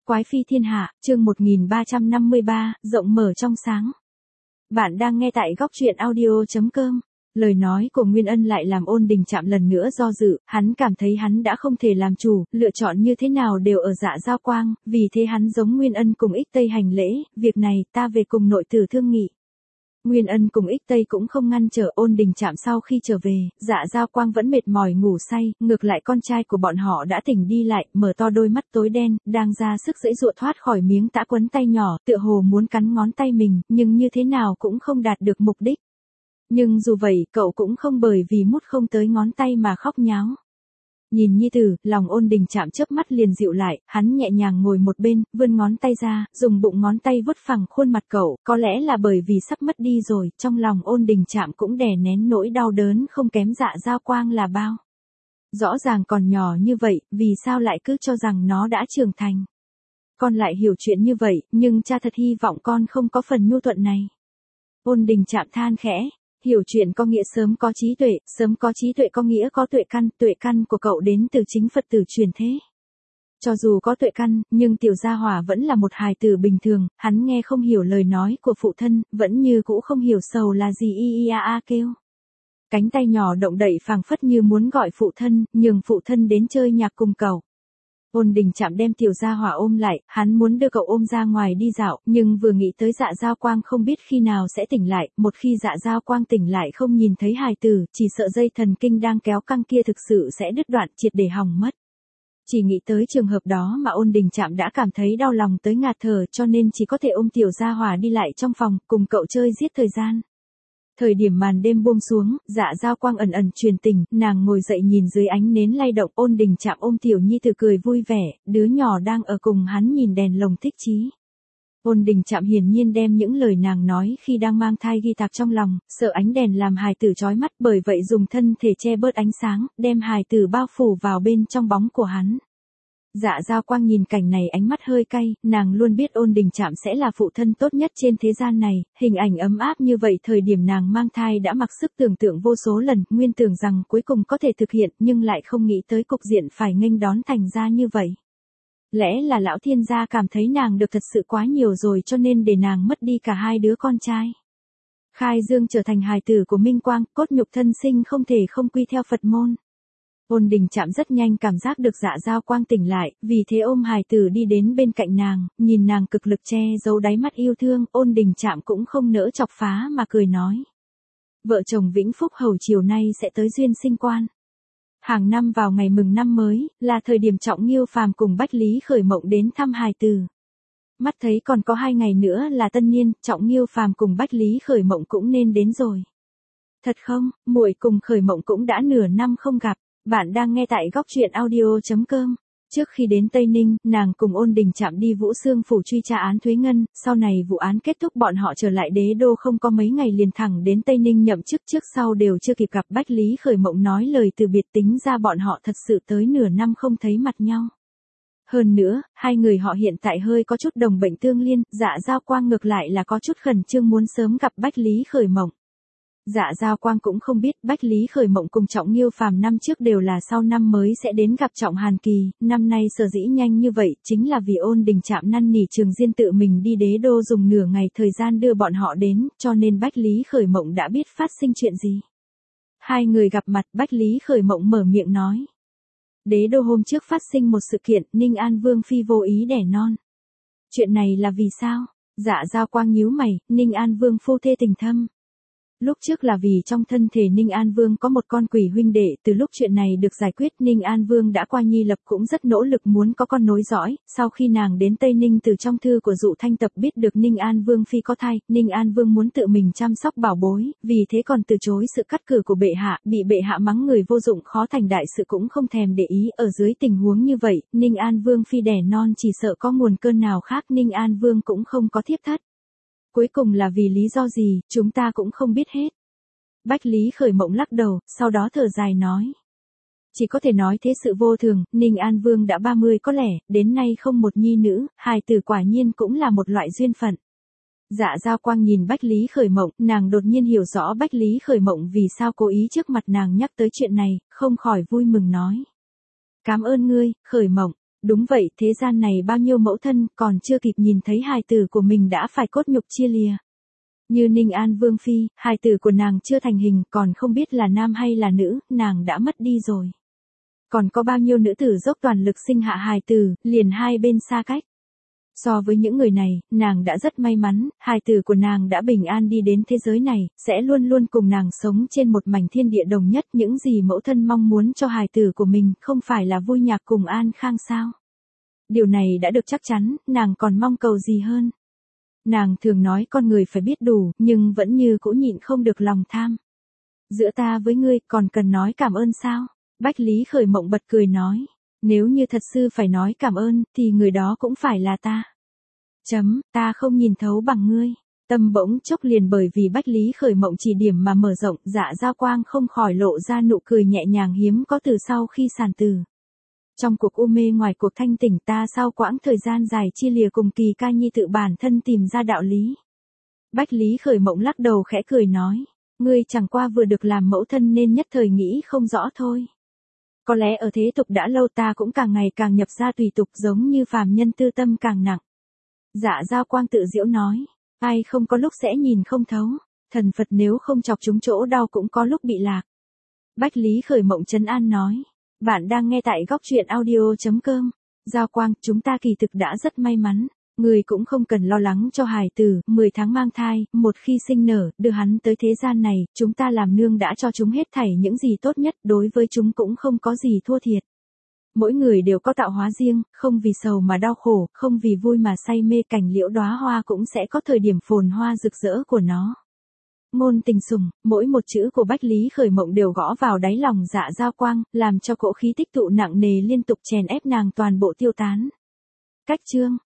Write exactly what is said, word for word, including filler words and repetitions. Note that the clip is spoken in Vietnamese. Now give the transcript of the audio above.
Quái phi thiên hạ, chương một nghìn ba trăm năm mươi ba, rộng mở trong sáng. Bạn đang nghe tại góc truyện audio chấm com. Lời nói của Nguyên Ân lại làm Ôn Đình Trạm lần nữa do dự, hắn cảm thấy hắn đã không thể làm chủ, lựa chọn như thế nào đều ở Dạ Giao Quang, vì thế hắn giống Nguyên Ân cùng Ích Tây hành lễ, việc này ta về cùng nội tử thương nghị. Nguyên Ân cùng Ích Tây cũng không ngăn trở Ôn Đình Trạm. Sau khi trở về, Dạ Giao Quang vẫn mệt mỏi ngủ say, ngược lại con trai của bọn họ đã tỉnh đi lại, mở to đôi mắt tối đen, đang ra sức giãy giụa thoát khỏi miếng tã quấn tay nhỏ, tựa hồ muốn cắn ngón tay mình, nhưng như thế nào cũng không đạt được mục đích. Nhưng dù vậy, cậu cũng không bởi vì mút không tới ngón tay mà khóc nháo. Nhìn nhi tử, lòng Ôn Đình Trạm chớp mắt liền dịu lại, hắn nhẹ nhàng ngồi một bên, vươn ngón tay ra, dùng bụng ngón tay vuốt phẳng khuôn mặt cậu, có lẽ là bởi vì sắp mất đi rồi, trong lòng Ôn Đình Trạm cũng đè nén nỗi đau đớn không kém Dạ Giao Quang là bao. Rõ ràng còn nhỏ như vậy, vì sao lại cứ cho rằng nó đã trưởng thành. Con lại hiểu chuyện như vậy, nhưng cha thật hy vọng con không có phần nhu thuận này. Ôn Đình Trạm than khẽ. Hiểu chuyện có nghĩa sớm có trí tuệ, sớm có trí tuệ có nghĩa có tuệ căn, tuệ căn của cậu đến từ chính Phật tử truyền thế. Cho dù có tuệ căn, nhưng Tiểu Gia Hỏa vẫn là một hài tử bình thường, hắn nghe không hiểu lời nói của phụ thân, vẫn như cũ không hiểu sầu là gì y y a a kêu. Cánh tay nhỏ động đậy phảng phất như muốn gọi phụ thân, nhường phụ thân đến chơi nhạc cùng cậu. Ôn Đình Trạm đem Tiểu Gia Hỏa ôm lại, hắn muốn đưa cậu ôm ra ngoài đi dạo, nhưng vừa nghĩ tới Dạ Giao Quang không biết khi nào sẽ tỉnh lại, một khi Dạ Giao Quang tỉnh lại không nhìn thấy hài tử, chỉ sợ dây thần kinh đang kéo căng kia thực sự sẽ đứt đoạn, triệt để hỏng mất. Chỉ nghĩ tới trường hợp đó mà Ôn Đình Trạm đã cảm thấy đau lòng tới ngạt thở, cho nên chỉ có thể ôm Tiểu Gia Hỏa đi lại trong phòng, cùng cậu chơi giết thời gian. Thời điểm màn đêm buông xuống, Dạ Giao Quang ẩn ẩn truyền tình, nàng ngồi dậy nhìn dưới ánh nến lay động. Ôn Đình Trạm ôm Tiểu Nhi Tử cười vui vẻ, đứa nhỏ đang ở cùng hắn nhìn đèn lồng thích chí. Ôn Đình Trạm hiển nhiên đem những lời nàng nói khi đang mang thai ghi tạc trong lòng, sợ ánh đèn làm hài tử chói mắt, bởi vậy dùng thân thể che bớt ánh sáng, đem hài tử bao phủ vào bên trong bóng của hắn. Dạ Giao Quang nhìn cảnh này ánh mắt hơi cay, nàng luôn biết Ôn Đình Trạm sẽ là phụ thân tốt nhất trên thế gian này, hình ảnh ấm áp như vậy thời điểm nàng mang thai đã mặc sức tưởng tượng vô số lần, nguyên tưởng rằng cuối cùng có thể thực hiện nhưng lại không nghĩ tới cục diện phải nghênh đón thành ra như vậy. Lẽ là lão thiên gia cảm thấy nàng được thật sự quá nhiều rồi cho nên để nàng mất đi cả hai đứa con trai. Khai Dương trở thành hài tử của Minh Quang, cốt nhục thân sinh không thể không quy theo Phật môn. Ôn Đình Trạm rất nhanh cảm giác được Dạ Giao Quang tỉnh lại, vì thế ôm hài tử đi đến bên cạnh nàng, nhìn nàng cực lực che giấu đáy mắt yêu thương, Ôn Đình Trạm cũng không nỡ chọc phá mà cười nói. Vợ chồng Vĩnh Phúc hầu chiều nay sẽ tới duyên sinh quan. Hàng năm vào ngày mừng năm mới, là thời điểm Trọng Nghiêu Phàm cùng Bách Lý Khởi Mộng đến thăm hài tử. Mắt thấy còn có hai ngày nữa là tân niên, Trọng Nghiêu Phàm cùng Bách Lý Khởi Mộng cũng nên đến rồi. Thật không, muội cùng Khởi Mộng cũng đã nửa năm không gặp. Bạn đang nghe tại góc truyện audio chấm com. Trước khi đến Tây Ninh, nàng cùng Ôn Đình Trạm đi Vũ Xương phủ truy tra án Thuế Ngân, sau này vụ án kết thúc bọn họ trở lại đế đô không có mấy ngày liền thẳng đến Tây Ninh nhậm chức, trước sau đều chưa kịp gặp. Bách Lý Khởi Mộng nói lời từ biệt, tính ra bọn họ thật sự tới nửa năm không thấy mặt nhau. Hơn nữa, hai người họ hiện tại hơi có chút đồng bệnh tương liên, Dạ Giao Quang ngược lại là có chút khẩn trương muốn sớm gặp Bách Lý Khởi Mộng. Dạ Giao Quang cũng không biết Bách Lý Khởi Mộng cùng Trọng Nghiêu Phàm năm trước đều là sau năm mới sẽ đến gặp Trọng Hàn Kỳ, năm nay sở dĩ nhanh như vậy chính là vì Ôn Đình Trạm năn nỉ Trường Diên tự mình đi đế đô dùng nửa ngày thời gian đưa bọn họ đến, cho nên Bách Lý Khởi Mộng đã biết phát sinh chuyện gì. Hai người gặp mặt, Bách Lý Khởi Mộng mở miệng nói. Đế đô hôm trước phát sinh một sự kiện, Ninh An Vương phi vô ý đẻ non. Chuyện này là vì sao? Dạ Giao Quang nhíu mày, Ninh An Vương phu thê tình thâm. Lúc trước là vì trong thân thể Ninh An Vương có một con quỷ huynh đệ, từ lúc chuyện này được giải quyết Ninh An Vương đã qua nhi lập cũng rất nỗ lực muốn có con nối dõi, sau khi nàng đến Tây Ninh từ trong thư của Dụ Thanh Tập biết được Ninh An Vương phi có thai, Ninh An Vương muốn tự mình chăm sóc bảo bối, vì thế còn từ chối sự cắt cử của bệ hạ, bị bệ hạ mắng người vô dụng khó thành đại sự cũng không thèm để ý, ở dưới tình huống như vậy, Ninh An Vương phi đẻ non chỉ sợ có nguồn cơn nào khác Ninh An Vương cũng không có thiếp thất. Cuối cùng là vì lý do gì, chúng ta cũng không biết hết. Bách Lý Khởi Mộng lắc đầu, sau đó thở dài nói. Chỉ có thể nói thế sự vô thường, Ninh An Vương đã ba mươi có lẽ, đến nay không một nhi nữ, hài tử quả nhiên cũng là một loại duyên phận. Dạ Giao Quang nhìn Bách Lý Khởi Mộng, nàng đột nhiên hiểu rõ Bách Lý Khởi Mộng vì sao cố ý trước mặt nàng nhắc tới chuyện này, không khỏi vui mừng nói. Cảm ơn ngươi, Khởi Mộng. Đúng vậy, thế gian này bao nhiêu mẫu thân còn chưa kịp nhìn thấy hài tử của mình đã phải cốt nhục chia lìa. Như Ninh An Vương Phi, hài tử của nàng chưa thành hình còn không biết là nam hay là nữ, nàng đã mất đi rồi. Còn có bao nhiêu nữ tử dốc toàn lực sinh hạ hài tử, liền hai bên xa cách. So với những người này, nàng đã rất may mắn, hài tử của nàng đã bình an đi đến thế giới này, sẽ luôn luôn cùng nàng sống trên một mảnh thiên địa đồng nhất. Những gì mẫu thân mong muốn cho hài tử của mình không phải là vui nhạc cùng an khang sao? Điều này đã được chắc chắn, nàng còn mong cầu gì hơn? Nàng thường nói con người phải biết đủ, nhưng vẫn như cũ nhịn không được lòng tham. Giữa ta với ngươi còn cần nói cảm ơn sao? Bách Lý Khởi Mộng bật cười nói. Nếu như thật sự phải nói cảm ơn, thì người đó cũng phải là ta. Chấm, ta không nhìn thấu bằng ngươi. Tâm bỗng chốc liền bởi vì Bách Lý Khởi Mộng chỉ điểm mà mở rộng, Dạ Giao Quang không khỏi lộ ra nụ cười nhẹ nhàng hiếm có từ sau khi sản tử. Trong cuộc u mê ngoài cuộc thanh tỉnh ta sau quãng thời gian dài chia lìa cùng Kỳ Ca Nhi tự bản thân tìm ra đạo lý. Bách Lý Khởi Mộng lắc đầu khẽ cười nói, ngươi chẳng qua vừa được làm mẫu thân nên nhất thời nghĩ không rõ thôi. Có lẽ ở thế tục đã lâu ta cũng càng ngày càng nhập ra tùy tục giống như phàm nhân tư tâm càng nặng. Dạ Giao Quang tự giễu nói, ai không có lúc sẽ nhìn không thấu, thần Phật nếu không chọc trúng chỗ đau cũng có lúc bị lạc. Bách Lý Khởi Mộng trấn an nói, bạn đang nghe tại góc truyện audio chấm com. Giao Quang, chúng ta kỳ thực đã rất may mắn. Người cũng không cần lo lắng cho hài tử, mười tháng mang thai, một khi sinh nở, đưa hắn tới thế gian này, chúng ta làm nương đã cho chúng hết thảy những gì tốt nhất, đối với chúng cũng không có gì thua thiệt. Mỗi người đều có tạo hóa riêng, không vì sầu mà đau khổ, không vì vui mà say mê, cảnh liễu đóa hoa cũng sẽ có thời điểm phồn hoa rực rỡ của nó. Ngôn tình sủng, mỗi một chữ của Bách Lý Khởi Mộng đều gõ vào đáy lòng Dạ Giao Quang, làm cho cỗ khí tích tụ nặng nề liên tục chèn ép nàng toàn bộ tiêu tán. Cách chương